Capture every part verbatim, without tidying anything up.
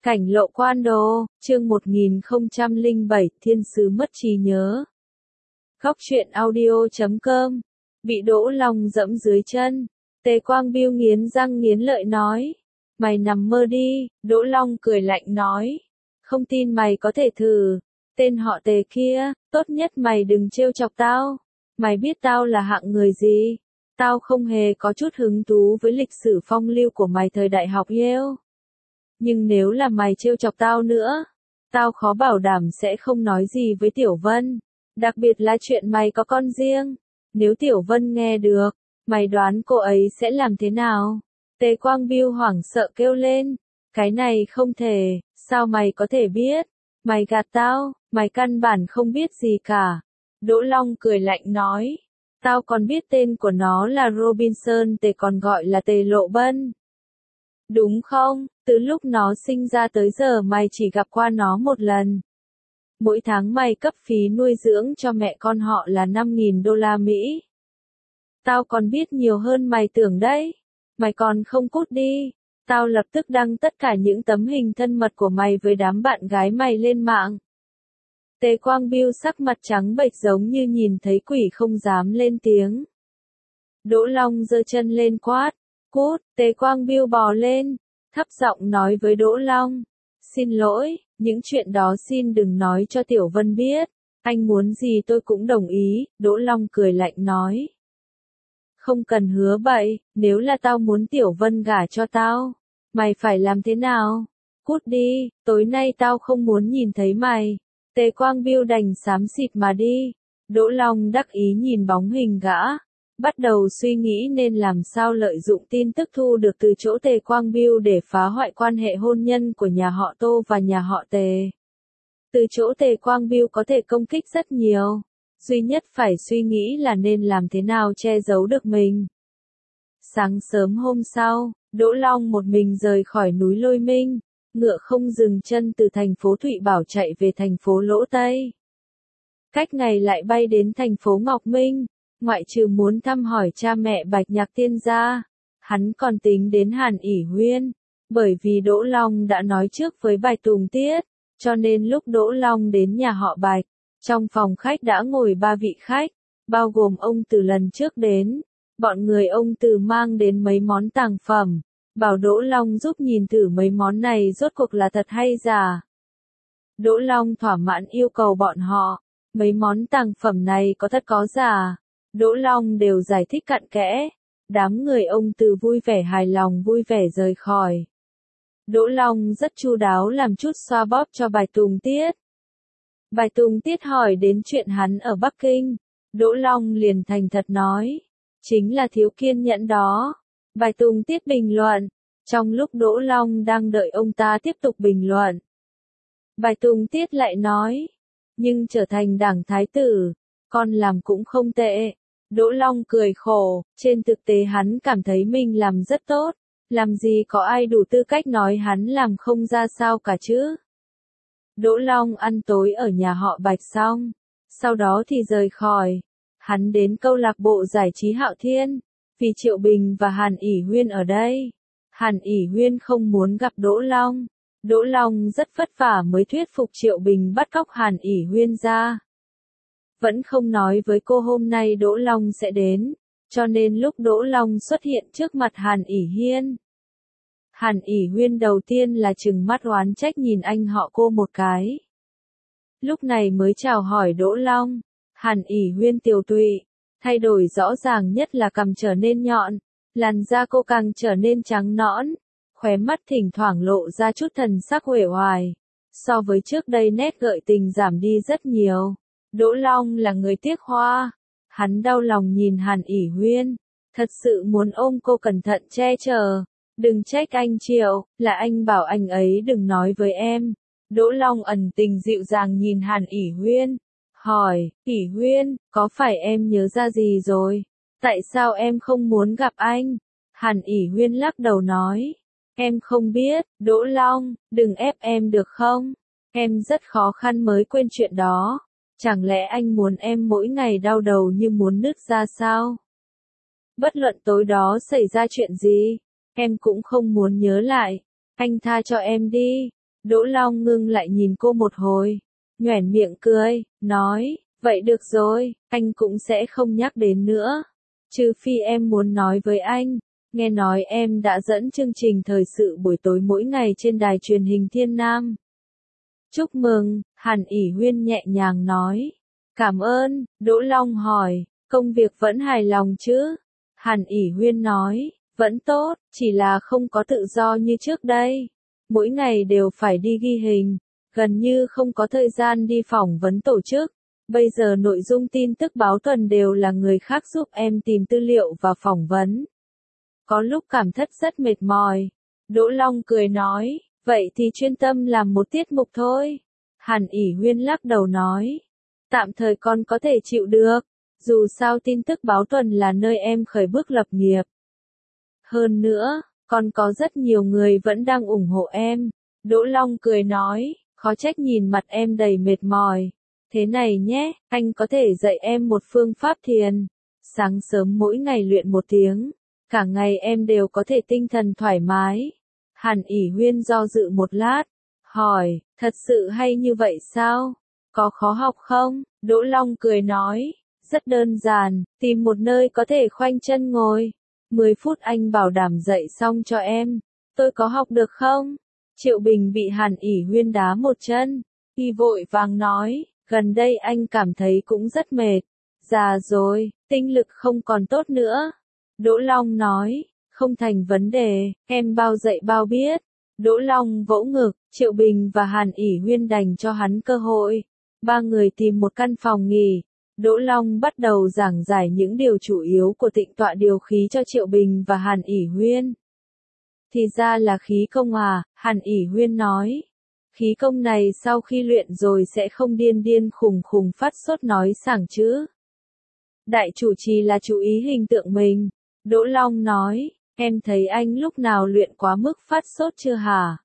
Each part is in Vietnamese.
Cảnh lộ quan đồ, chương một nghìn không trăm lẻ bảy, thiên sứ mất trí nhớ. Góc truyện audio chấm com. Bị Đỗ Long dẫm dưới chân. Tề Quang Biêu nghiến răng nghiến lợi nói. Mày nằm mơ đi, Đỗ Long cười lạnh nói. Không tin mày có thể thử. Tên họ Tề kia, tốt nhất mày đừng trêu chọc tao. Mày biết tao là hạng người gì? Tao không hề có chút hứng thú với lịch sử phong lưu của mày thời đại học Yale. Nhưng nếu là mày trêu chọc tao nữa, tao khó bảo đảm sẽ không nói gì với Tiểu Vân. Đặc biệt là chuyện mày có con riêng. Nếu Tiểu Vân nghe được, mày đoán cô ấy sẽ làm thế nào? Tề Quang Biêu hoảng sợ kêu lên. Cái này không thể, sao mày có thể biết? Mày gạt tao, mày căn bản không biết gì cả. Đỗ Long cười lạnh nói. Tao còn biết tên của nó là Robinson Tề, còn gọi là Tề Lộ Bân. Đúng không? Từ lúc nó sinh ra tới giờ mày chỉ gặp qua nó một lần. Mỗi tháng mày cấp phí nuôi dưỡng cho mẹ con họ là năm nghìn đô la Mỹ. Tao còn biết nhiều hơn mày tưởng đấy. Mày còn không cút đi. Tao lập tức đăng tất cả những tấm hình thân mật của mày với đám bạn gái mày lên mạng. Tề Quang Biêu sắc mặt trắng bệch giống như nhìn thấy quỷ, không dám lên tiếng. Đỗ Long giơ chân lên quát. Cút. Tề Quang Biêu bò lên, thấp giọng nói với Đỗ Long. Xin lỗi, những chuyện đó xin đừng nói cho Tiểu Vân biết. Anh muốn gì tôi cũng đồng ý, Đỗ Long cười lạnh nói. Không cần hứa bậy, nếu là tao muốn Tiểu Vân gả cho tao, mày phải làm thế nào? Cút đi, tối nay tao không muốn nhìn thấy mày. Tề Quang Biêu đành xám xịt mà đi. Đỗ Long đắc ý nhìn bóng hình gã, bắt đầu suy nghĩ nên làm sao lợi dụng tin tức thu được từ chỗ Tề Quang Biêu để phá hoại quan hệ hôn nhân của nhà họ Tô và nhà họ Tề. Từ chỗ Tề Quang Biêu có thể công kích rất nhiều, duy nhất phải suy nghĩ là nên làm thế nào che giấu được mình. Sáng sớm hôm sau, Đỗ Long một mình rời khỏi núi Lôi Minh, ngựa không dừng chân từ thành phố Thụy Bảo chạy về thành phố Lỗ Tây. Cách ngày lại bay đến thành phố Ngọc Minh. Ngoại trừ muốn thăm hỏi cha mẹ Bạch Nhạc Tiên ra, hắn còn tính đến Hàn ỉ Huyên, bởi vì Đỗ Long đã nói trước với Bạch Tùng Tiết, cho nên lúc Đỗ Long đến nhà họ Bạch, trong phòng khách đã ngồi ba vị khách, bao gồm ông Từ lần trước đến. Bọn người ông Từ mang đến mấy món tàng phẩm, bảo Đỗ Long giúp nhìn thử mấy món này rốt cuộc là thật hay giả. Đỗ Long thỏa mãn yêu cầu bọn họ, mấy món tàng phẩm này có thật có giả. Đỗ Long đều giải thích cặn kẽ. Đám người ông Từ vui vẻ hài lòng vui vẻ rời khỏi. Đỗ Long rất chu đáo làm chút xoa bóp cho Bạch Tùng Tiết. Bạch Tùng Tiết hỏi đến chuyện hắn ở Bắc Kinh. Đỗ Long liền thành thật nói. Chính là thiếu kiên nhẫn đó. Bạch Tùng Tiết bình luận. Trong lúc Đỗ Long đang đợi ông ta tiếp tục bình luận, Bạch Tùng Tiết lại nói. Nhưng trở thành đảng thái tử, con làm cũng không tệ. Đỗ Long cười khổ, trên thực tế hắn cảm thấy mình làm rất tốt, làm gì có ai đủ tư cách nói hắn làm không ra sao cả chứ. Đỗ Long ăn tối ở nhà họ Bạch xong, sau đó thì rời khỏi. Hắn đến câu lạc bộ giải trí Hạo Thiên, vì Triệu Bình và Hàn ỉ Huyên ở đây. Hàn ỉ Huyên không muốn gặp Đỗ Long. Đỗ Long rất vất vả mới thuyết phục Triệu Bình bắt cóc Hàn ỉ Huyên ra. Vẫn không nói với cô hôm nay Đỗ Long sẽ đến, cho nên lúc Đỗ Long xuất hiện trước mặt Hàn ỉ Hiên, Hàn ỉ Huyên đầu tiên là trừng mắt oán trách nhìn anh họ cô một cái. Lúc này mới chào hỏi Đỗ Long. Hàn ỉ Huyên tiều tụy, thay đổi rõ ràng nhất là cằm trở nên nhọn, làn da cô càng trở nên trắng nõn, khóe mắt thỉnh thoảng lộ ra chút thần sắc uể oải. So với trước đây nét gợi tình giảm đi rất nhiều. Đỗ Long là người tiếc hoa. Hắn đau lòng nhìn Hàn ỉ Huyên, thật sự muốn ôm cô cẩn thận che chở. Đừng trách anh Triệu, là anh bảo anh ấy đừng nói với em. Đỗ Long ẩn tình dịu dàng nhìn Hàn ỉ Huyên, hỏi, ỉ Huyên, có phải em nhớ ra gì rồi? Tại sao em không muốn gặp anh? Hàn ỉ Huyên lắc đầu nói, em không biết. Đỗ Long, đừng ép em được không? Em rất khó khăn mới quên chuyện đó. Chẳng lẽ anh muốn em mỗi ngày đau đầu như muốn nứt ra sao? Bất luận tối đó xảy ra chuyện gì, em cũng không muốn nhớ lại. Anh tha cho em đi. Đỗ Long ngưng lại nhìn cô một hồi, nhoẻn miệng cười, nói, vậy được rồi, anh cũng sẽ không nhắc đến nữa. Trừ phi em muốn nói với anh, nghe nói em đã dẫn chương trình thời sự buổi tối mỗi ngày trên đài truyền hình Thiên Nam. Chúc mừng, Hàn ỷ Huyên nhẹ nhàng nói. Cảm ơn, Đỗ Long hỏi, công việc vẫn hài lòng chứ? Hàn ỷ Huyên nói, vẫn tốt, chỉ là không có tự do như trước đây. Mỗi ngày đều phải đi ghi hình, gần như không có thời gian đi phỏng vấn tổ chức. Bây giờ nội dung tin tức báo tuần đều là người khác giúp em tìm tư liệu và phỏng vấn. Có lúc cảm thấy rất mệt mỏi. Đỗ Long cười nói, vậy thì chuyên tâm làm một tiết mục thôi. Hàn ỷ Huyên lắc đầu nói, tạm thời con có thể chịu được, dù sao tin tức báo tuần là nơi em khởi bước lập nghiệp. Hơn nữa, còn có rất nhiều người vẫn đang ủng hộ em. Đỗ Long cười nói, khó trách nhìn mặt em đầy mệt mỏi. Thế này nhé, anh có thể dạy em một phương pháp thiền. Sáng sớm mỗi ngày luyện một tiếng, cả ngày em đều có thể tinh thần thoải mái. Hàn ỷ Huyên do dự một lát, hỏi, thật sự hay như vậy sao? Có khó học không? Đỗ Long cười nói, rất đơn giản, tìm một nơi có thể khoanh chân ngồi. mười phút anh bảo đảm dạy xong cho em. Tôi có học được không? Triệu Bình bị Hàn ỷ Huyên đá một chân. Y vội vàng nói, gần đây anh cảm thấy cũng rất mệt. Già rồi, tinh lực không còn tốt nữa. Đỗ Long nói, không thành vấn đề, em bao dạy bao biết. Đỗ Long vỗ ngực, Triệu Bình và Hàn ỷ Huyên đành cho hắn cơ hội. Ba người tìm một căn phòng nghỉ. Đỗ Long bắt đầu giảng giải những điều chủ yếu của tịnh tọa điều khí cho Triệu Bình và Hàn ỷ Huyên. Thì ra là khí công à, Hàn ỷ Huyên nói. Khí công này sau khi luyện rồi sẽ không điên điên khùng khùng phát sốt nói sảng chứ. Đại chủ trì là chú ý hình tượng mình. Đỗ Long nói, em thấy anh lúc nào luyện quá mức phát sốt chưa hả?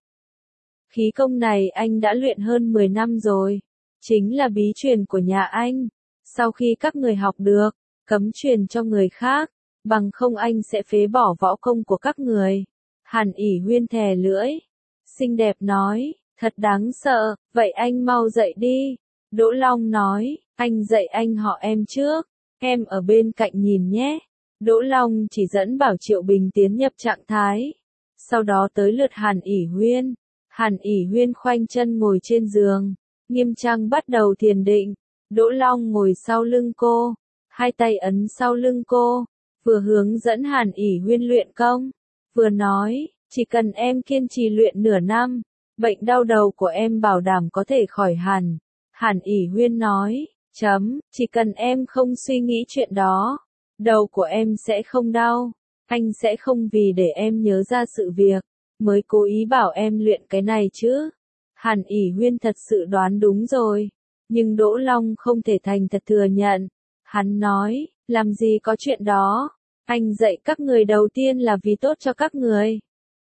Khí công này anh đã luyện hơn mười năm rồi. Chính là bí truyền của nhà anh. Sau khi các người học được, cấm truyền cho người khác, bằng không anh sẽ phế bỏ võ công của các người. Hàn ỷ Huyên thè lưỡi, xinh đẹp nói, thật đáng sợ, vậy anh mau dậy đi. Đỗ Long nói, anh dạy anh họ em trước, em ở bên cạnh nhìn nhé. Đỗ Long chỉ dẫn bảo Triệu Bình tiến nhập trạng thái. Sau đó tới lượt Hàn ỷ Huyên. Hàn ỷ Huyên khoanh chân ngồi trên giường, nghiêm trang bắt đầu thiền định. Đỗ Long ngồi sau lưng cô, hai tay ấn sau lưng cô, vừa hướng dẫn Hàn ỷ Huyên luyện công, vừa nói, chỉ cần em kiên trì luyện nửa năm, bệnh đau đầu của em bảo đảm có thể khỏi hẳn. Hàn ỷ Huyên nói, chấm, chỉ cần em không suy nghĩ chuyện đó, đầu của em sẽ không đau. Anh sẽ không vì để em nhớ ra sự việc, mới cố ý bảo em luyện cái này chứ. Hàn ỷ Huyên thật sự đoán đúng rồi. Nhưng Đỗ Long không thể thành thật thừa nhận. Hắn nói, làm gì có chuyện đó. Anh dạy các người đầu tiên là vì tốt cho các người.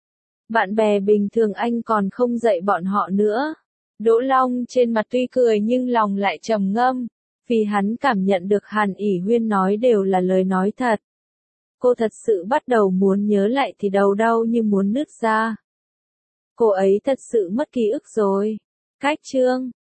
Bạn bè bình thường anh còn không dạy bọn họ nữa. Đỗ Long trên mặt tuy cười nhưng lòng lại trầm ngâm. Vì hắn cảm nhận được Hàn ỷ Huyên nói đều là lời nói thật. Cô thật sự bắt đầu muốn nhớ lại thì đầu đau như muốn nứt ra. Cô ấy thật sự mất ký ức rồi. Cách chương